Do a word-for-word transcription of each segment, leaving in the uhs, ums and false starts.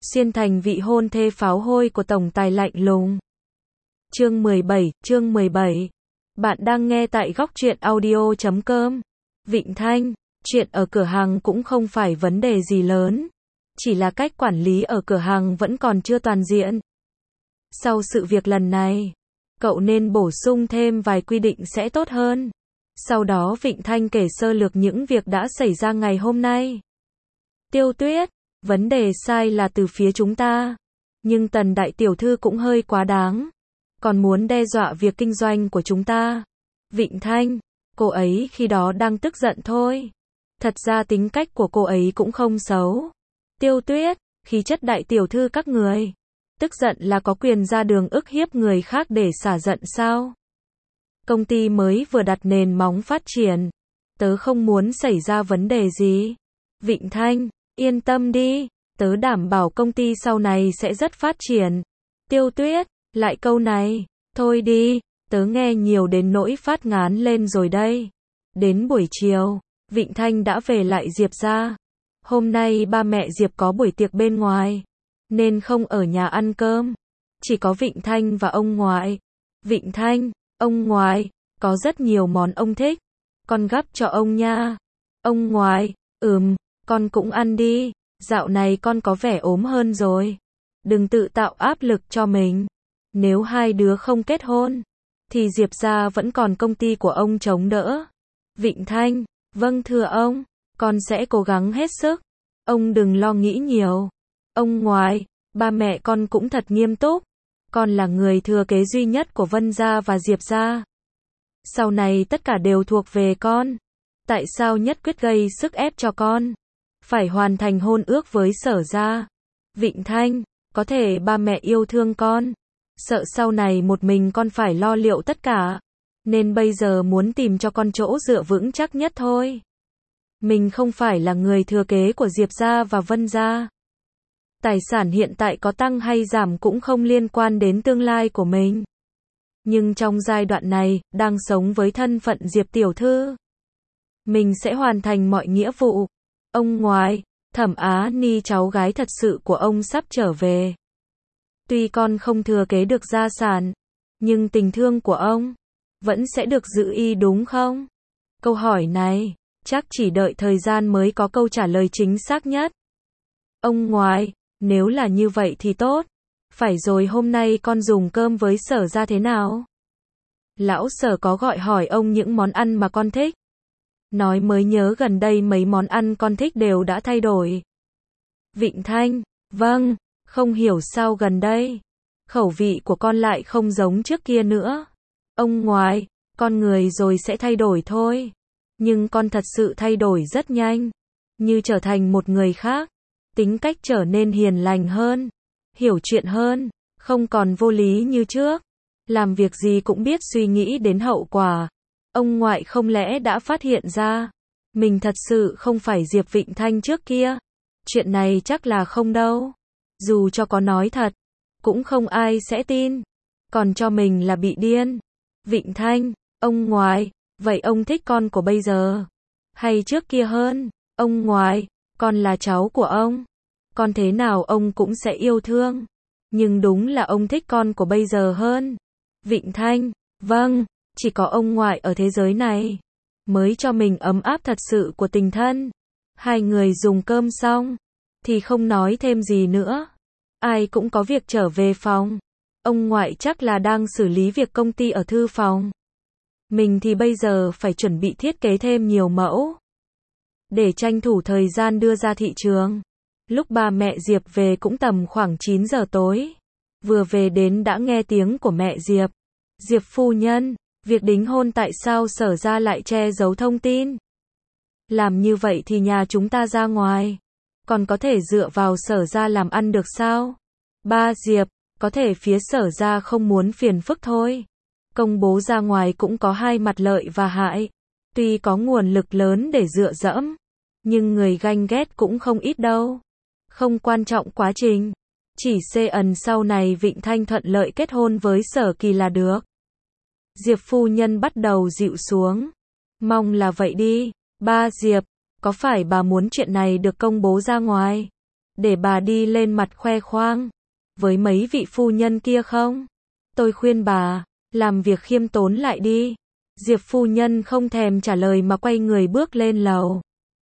xuyên thành vị hôn thê pháo hôi của tổng tài lạnh lùng. Chương mười bảy, chương mười bảy. Bạn đang nghe tại góc truyện audio chấm com. Vịnh Thanh, chuyện ở cửa hàng cũng không phải vấn đề gì lớn, chỉ là cách quản lý ở cửa hàng vẫn còn chưa toàn diện. Sau sự việc lần này, cậu nên bổ sung thêm vài quy định sẽ tốt hơn. Sau đó Vịnh Thanh kể sơ lược những việc đã xảy ra ngày hôm nay. Tiêu Tuyết, vấn đề sai là từ phía chúng ta, nhưng Tần đại tiểu thư cũng hơi quá đáng, còn muốn đe dọa việc kinh doanh của chúng ta. Vịnh Thanh, cô ấy khi đó đang tức giận thôi. Thật ra tính cách của cô ấy cũng không xấu. Tiêu Tuyết, khí chất đại tiểu thư các người, tức giận là có quyền ra đường ức hiếp người khác để xả giận sao? Công ty mới vừa đặt nền móng phát triển, tớ không muốn xảy ra vấn đề gì. Vịnh Thanh, yên tâm đi, tớ đảm bảo công ty sau này sẽ rất phát triển. Tiêu Tuyết, lại câu này, thôi đi, tớ nghe nhiều đến nỗi phát ngán lên rồi đây. Đến buổi chiều, Vịnh Thanh đã về lại Diệp gia. Hôm nay ba mẹ Diệp có buổi tiệc bên ngoài, nên không ở nhà ăn cơm. Chỉ có Vịnh Thanh và ông ngoại. Vịnh Thanh, ông ngoại, có rất nhiều món ông thích, con gắp cho ông nha. Ông ngoại, ừm, con cũng ăn đi, dạo này con có vẻ ốm hơn rồi. Đừng tự tạo áp lực cho mình. Nếu hai đứa không kết hôn, thì Diệp gia vẫn còn công ty của ông chống đỡ. Vịnh Thanh, vâng thưa ông, con sẽ cố gắng hết sức. Ông đừng lo nghĩ nhiều. Ông ngoại, ba mẹ con cũng thật nghiêm túc. Con là người thừa kế duy nhất của Vân gia và Diệp gia. Sau này tất cả đều thuộc về con. Tại sao nhất quyết gây sức ép cho con? Phải hoàn thành hôn ước với Sở gia. Vịnh Thanh, có thể ba mẹ yêu thương con, sợ sau này một mình con phải lo liệu tất cả, nên bây giờ muốn tìm cho con chỗ dựa vững chắc nhất thôi. Mình không phải là người thừa kế của Diệp gia và Vân gia. Tài sản hiện tại có tăng hay giảm cũng không liên quan đến tương lai của mình. Nhưng trong giai đoạn này, đang sống với thân phận Diệp tiểu thư, mình sẽ hoàn thành mọi nghĩa vụ. Ông ngoại, Thẩm Á Ni cháu gái thật sự của ông sắp trở về. Tuy con không thừa kế được gia sản, nhưng tình thương của ông vẫn sẽ được giữ y đúng không? Câu hỏi này, chắc chỉ đợi thời gian mới có câu trả lời chính xác nhất. Ông ngoại, nếu là như vậy thì tốt. Phải rồi, hôm nay con dùng cơm với Sở gia thế nào? Lão Sở có gọi hỏi ông những món ăn mà con thích. Nói mới nhớ gần đây mấy món ăn con thích đều đã thay đổi. Vịnh Thanh, vâng, không hiểu sao gần đây, khẩu vị của con lại không giống trước kia nữa. Ông ngoại, con người rồi sẽ thay đổi thôi. Nhưng con thật sự thay đổi rất nhanh. Như trở thành một người khác. Tính cách trở nên hiền lành hơn, hiểu chuyện hơn, không còn vô lý như trước. Làm việc gì cũng biết suy nghĩ đến hậu quả. Ông ngoại không lẽ đã phát hiện ra mình thật sự không phải Diệp Vịnh Thanh trước kia? Chuyện này chắc là không đâu. Dù cho có nói thật, cũng không ai sẽ tin. Còn cho mình là bị điên. Vịnh Thanh, ông ngoại, vậy ông thích con của bây giờ hay trước kia hơn? Ông ngoại, con là cháu của ông, con thế nào ông cũng sẽ yêu thương. Nhưng đúng là ông thích con của bây giờ hơn. Vịnh Thanh, vâng, chỉ có ông ngoại ở thế giới này mới cho mình ấm áp thật sự của tình thân. Hai người dùng cơm xong thì không nói thêm gì nữa. Ai cũng có việc trở về phòng. Ông ngoại chắc là đang xử lý việc công ty ở thư phòng. Mình thì bây giờ phải chuẩn bị thiết kế thêm nhiều mẫu để tranh thủ thời gian đưa ra thị trường. Lúc ba mẹ Diệp về cũng tầm khoảng chín giờ tối. Vừa về đến đã nghe tiếng của mẹ Diệp. Diệp phu nhân, việc đính hôn tại sao Sở gia lại che giấu thông tin? Làm như vậy thì nhà chúng ta ra ngoài còn có thể dựa vào Sở gia làm ăn được sao? Ba Diệp, có thể phía Sở gia không muốn phiền phức thôi. Công bố ra ngoài cũng có hai mặt lợi và hại. Tuy có nguồn lực lớn để dựa dẫm, nhưng người ganh ghét cũng không ít đâu. Không quan trọng quá trình, chỉ xê ẩn sau này Vịnh Thanh thuận lợi kết hôn với Sở Kỳ là được. Diệp phu nhân bắt đầu dịu xuống. Mong là vậy đi. Ba Diệp, có phải bà muốn chuyện này được công bố ra ngoài? để bà đi lên mặt khoe khoang với mấy vị phu nhân kia không? Tôi khuyên bà, làm việc khiêm tốn lại đi. Diệp phu nhân không thèm trả lời mà quay người bước lên lầu.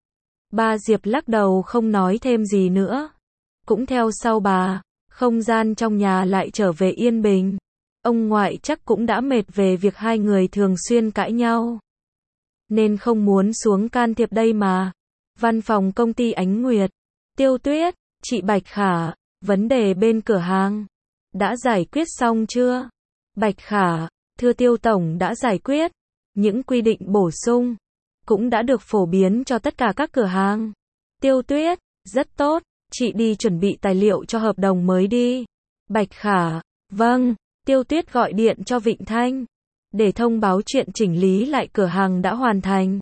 Ba Diệp lắc đầu không nói thêm gì nữa. Cũng theo sau bà, không gian trong nhà lại trở về yên bình. Ông ngoại chắc cũng đã mệt về việc hai người thường xuyên cãi nhau, nên không muốn xuống can thiệp đây mà. Văn phòng công ty Ánh Nguyệt. Tiêu Tuyết, chị Bạch Khả, vấn đề bên cửa hàng đã giải quyết xong chưa? Bạch Khả, thưa Tiêu Tổng đã giải quyết. Những quy định bổ sung cũng đã được phổ biến cho tất cả các cửa hàng. Tiêu Tuyết, rất tốt, chị đi chuẩn bị tài liệu cho hợp đồng mới đi. Bạch Khả, vâng. Tiêu Tuyết gọi điện cho Vịnh Thanh để thông báo chuyện chỉnh lý lại cửa hàng đã hoàn thành.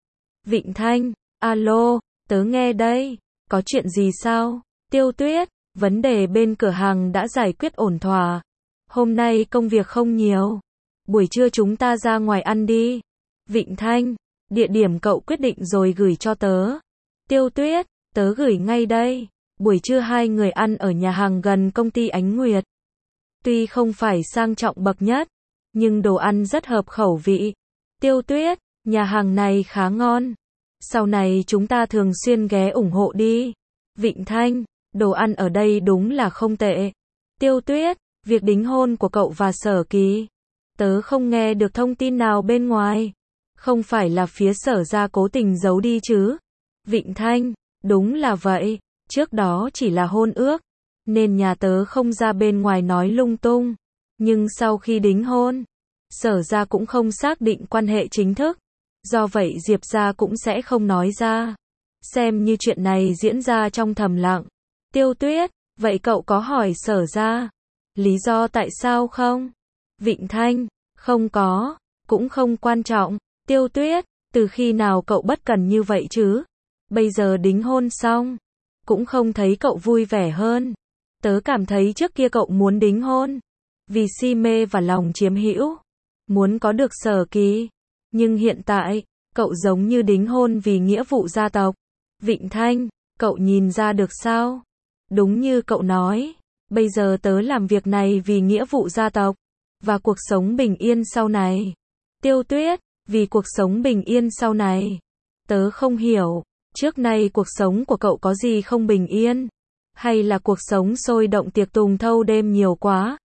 Vịnh Thanh, alo, tớ nghe đây, có chuyện gì sao? Tiêu Tuyết, vấn đề bên cửa hàng đã giải quyết ổn thỏa. Hôm nay công việc không nhiều. Buổi trưa chúng ta ra ngoài ăn đi. Vịnh Thanh, địa điểm cậu quyết định rồi gửi cho tớ. Tiêu Tuyết, tớ gửi ngay đây. Buổi trưa hai người ăn ở nhà hàng gần công ty Ánh Nguyệt. Tuy không phải sang trọng bậc nhất, nhưng đồ ăn rất hợp khẩu vị. Tiêu Tuyết, nhà hàng này khá ngon. Sau này chúng ta thường xuyên ghé ủng hộ đi. Vịnh Thanh, đồ ăn ở đây đúng là không tệ. Tiêu Tuyết, việc đính hôn của cậu và Sở Kỳ, tớ không nghe được thông tin nào bên ngoài. Không phải là phía Sở gia cố tình giấu đi chứ? Vịnh Thanh, đúng là vậy, trước đó chỉ là hôn ước, nên nhà tớ không ra bên ngoài nói lung tung. Nhưng sau khi đính hôn, Sở gia cũng không xác định quan hệ chính thức. Do vậy Diệp gia cũng sẽ không nói ra. Xem như chuyện này diễn ra trong thầm lặng. Tiêu Tuyết, vậy cậu có hỏi Sở gia lý do tại sao không? Vịnh Thanh, không có, cũng không quan trọng. Tiêu Tuyết, từ khi nào cậu bất cần như vậy chứ? Bây giờ đính hôn xong, cũng không thấy cậu vui vẻ hơn. Tớ cảm thấy trước kia cậu muốn đính hôn vì si mê và lòng chiếm hữu, muốn có được Sở Kỳ. Nhưng hiện tại, cậu giống như đính hôn vì nghĩa vụ gia tộc. Vịnh Thanh, cậu nhìn ra được sao? Đúng như cậu nói, bây giờ tớ làm việc này vì nghĩa vụ gia tộc và cuộc sống bình yên sau này. Tiêu Tuyết, vì cuộc sống bình yên sau này. Tớ không hiểu, trước nay cuộc sống của cậu có gì không bình yên? Hay là cuộc sống sôi động tiệc tùng thâu đêm nhiều quá?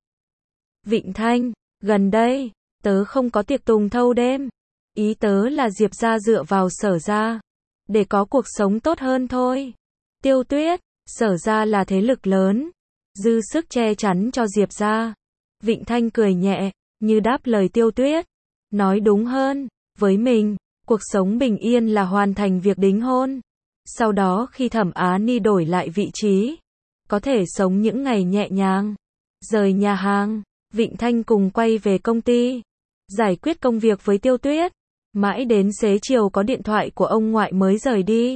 Vịnh Thanh, gần đây, tớ không có tiệc tùng thâu đêm. Ý tớ là Diệp gia dựa vào Sở gia để có cuộc sống tốt hơn thôi. Tiêu Tuyết, Sở gia là thế lực lớn, dư sức che chắn cho Diệp gia. Vịnh Thanh cười nhẹ, như đáp lời Tiêu Tuyết. Nói đúng hơn, với mình, cuộc sống bình yên là hoàn thành việc đính hôn. Sau đó khi Thẩm Á Ni đổi lại vị trí, có thể sống những ngày nhẹ nhàng. Rời nhà hàng, Vịnh Thanh cùng quay về công ty, giải quyết công việc với Tiêu Tuyết. Mãi đến xế chiều có điện thoại của ông ngoại mới rời đi.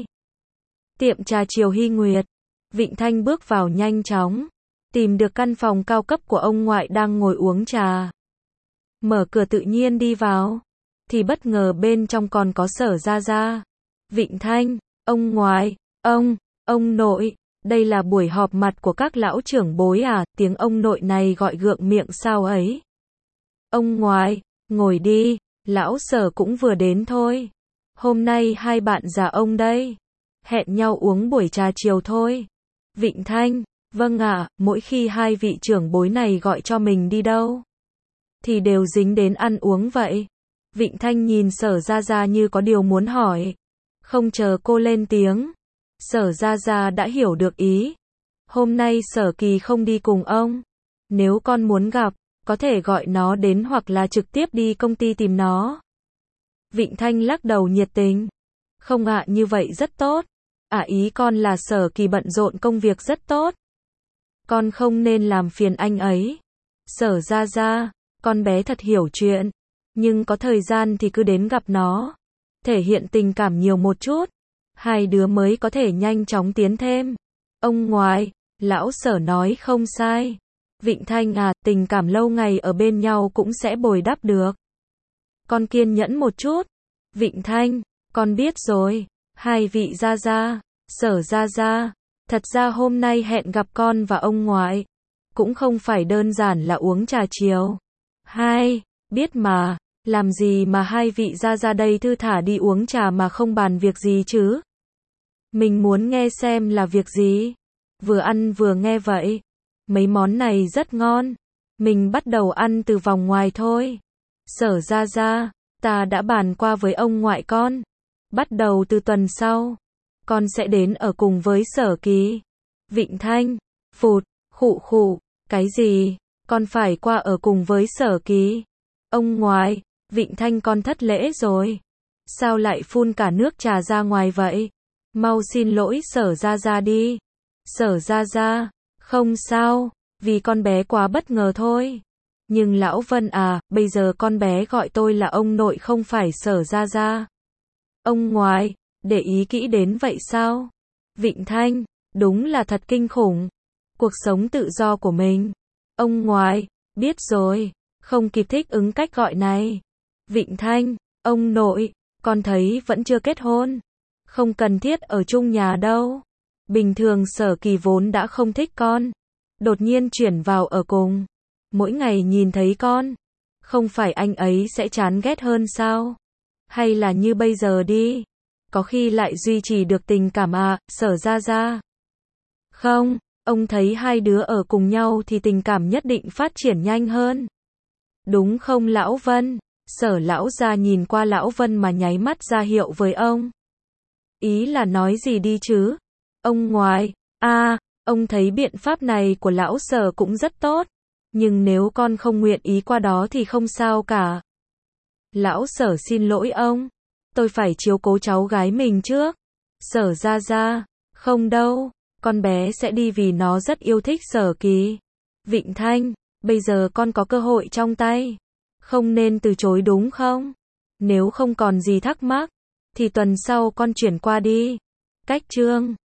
Tiệm trà chiều Hy Nguyệt. Vịnh Thanh bước vào nhanh chóng, tìm được căn phòng cao cấp của ông ngoại đang ngồi uống trà. Mở cửa tự nhiên đi vào, thì bất ngờ bên trong còn có Sở gia gia. Vịnh Thanh, ông ngoại, ông, ông nội, đây là buổi họp mặt của các lão trưởng bối à? Tiếng ông nội này gọi gượng miệng sao ấy. Ông ngoại, ngồi đi. Lão Sở cũng vừa đến thôi. Hôm nay hai bạn già ông đây, hẹn nhau uống buổi trà chiều thôi. Vịnh Thanh, vâng ạ, mỗi khi hai vị trưởng bối này gọi cho mình đi đâu, thì đều dính đến ăn uống vậy. Vịnh Thanh nhìn Sở gia gia như có điều muốn hỏi. Không chờ cô lên tiếng, Sở gia gia đã hiểu được ý. Hôm nay Sở Kỳ không đi cùng ông. Nếu con muốn gặp, có thể gọi nó đến hoặc là trực tiếp đi công ty tìm nó. Vịnh Thanh lắc đầu nhiệt tình. Không ạ, như vậy rất tốt. À, ý con là Sở Kỳ bận rộn công việc rất tốt. Con không nên làm phiền anh ấy. Sở gia gia, con bé thật hiểu chuyện. Nhưng có thời gian thì cứ đến gặp nó. Thể hiện tình cảm nhiều một chút. Hai đứa mới có thể nhanh chóng tiến thêm. Ông ngoại, lão Sở nói không sai. Vịnh Thanh à, tình cảm lâu ngày ở bên nhau cũng sẽ bồi đắp được. Con kiên nhẫn một chút. Vịnh Thanh, con biết rồi. Hai vị gia gia, Sở gia gia, Thật ra hôm nay hẹn gặp con và ông ngoại. Cũng không phải đơn giản là uống trà chiều. Hai, biết mà, làm gì mà hai vị ra ra đây thư thả đi uống trà mà không bàn việc gì chứ? Mình muốn nghe xem là việc gì. Vừa ăn vừa nghe vậy. Mấy món này rất ngon. Mình bắt đầu ăn từ vòng ngoài thôi. Sở ra ra, ta đã bàn qua với ông ngoại con. Bắt đầu từ tuần sau, con sẽ đến ở cùng với Sở Kỳ. Vịnh Thanh, phụt, khụ khụ, cái gì? Con phải qua ở cùng với Sở Kỳ. Ông ngoại, Vịnh Thanh con thất lễ rồi. Sao lại phun cả nước trà ra ngoài vậy? Mau xin lỗi Sở ra ra đi. Sở ra ra, không sao, vì con bé quá bất ngờ thôi. Nhưng lão Vân à, bây giờ con bé gọi tôi là ông nội không phải Sở ra ra. Ông ngoại, để ý kỹ đến vậy sao? Vịnh Thanh, đúng là thật kinh khủng. Cuộc sống tự do của mình. Ông ngoại, biết rồi, không kịp thích ứng cách gọi này. Vịnh Thanh, ông nội, con thấy vẫn chưa kết hôn. Không cần thiết ở chung nhà đâu. Bình thường Sở Kỳ vốn đã không thích con. Đột nhiên chuyển vào ở cùng. Mỗi ngày nhìn thấy con. Không phải anh ấy sẽ chán ghét hơn sao? Hay là như bây giờ đi. Có khi lại duy trì được tình cảm à, Sở ra ra. Không, ông thấy hai đứa ở cùng nhau thì tình cảm nhất định phát triển nhanh hơn. Đúng không lão Vân? Sở lão ra nhìn qua lão Vân mà nháy mắt ra hiệu với ông. Ý là nói gì đi chứ? Ông ngoại, à, ông thấy biện pháp này của lão Sở cũng rất tốt. Nhưng nếu con không nguyện ý qua đó thì không sao cả. Lão Sở xin lỗi ông. Tôi phải chiếu cố cháu gái mình trước. Sở ra ra, không đâu, con bé sẽ đi vì nó rất yêu thích Sở Kỳ. Vịnh Thanh, bây giờ con có cơ hội trong tay. Không nên từ chối đúng không? Nếu không còn gì thắc mắc, thì tuần sau con chuyển qua đi. Cách chương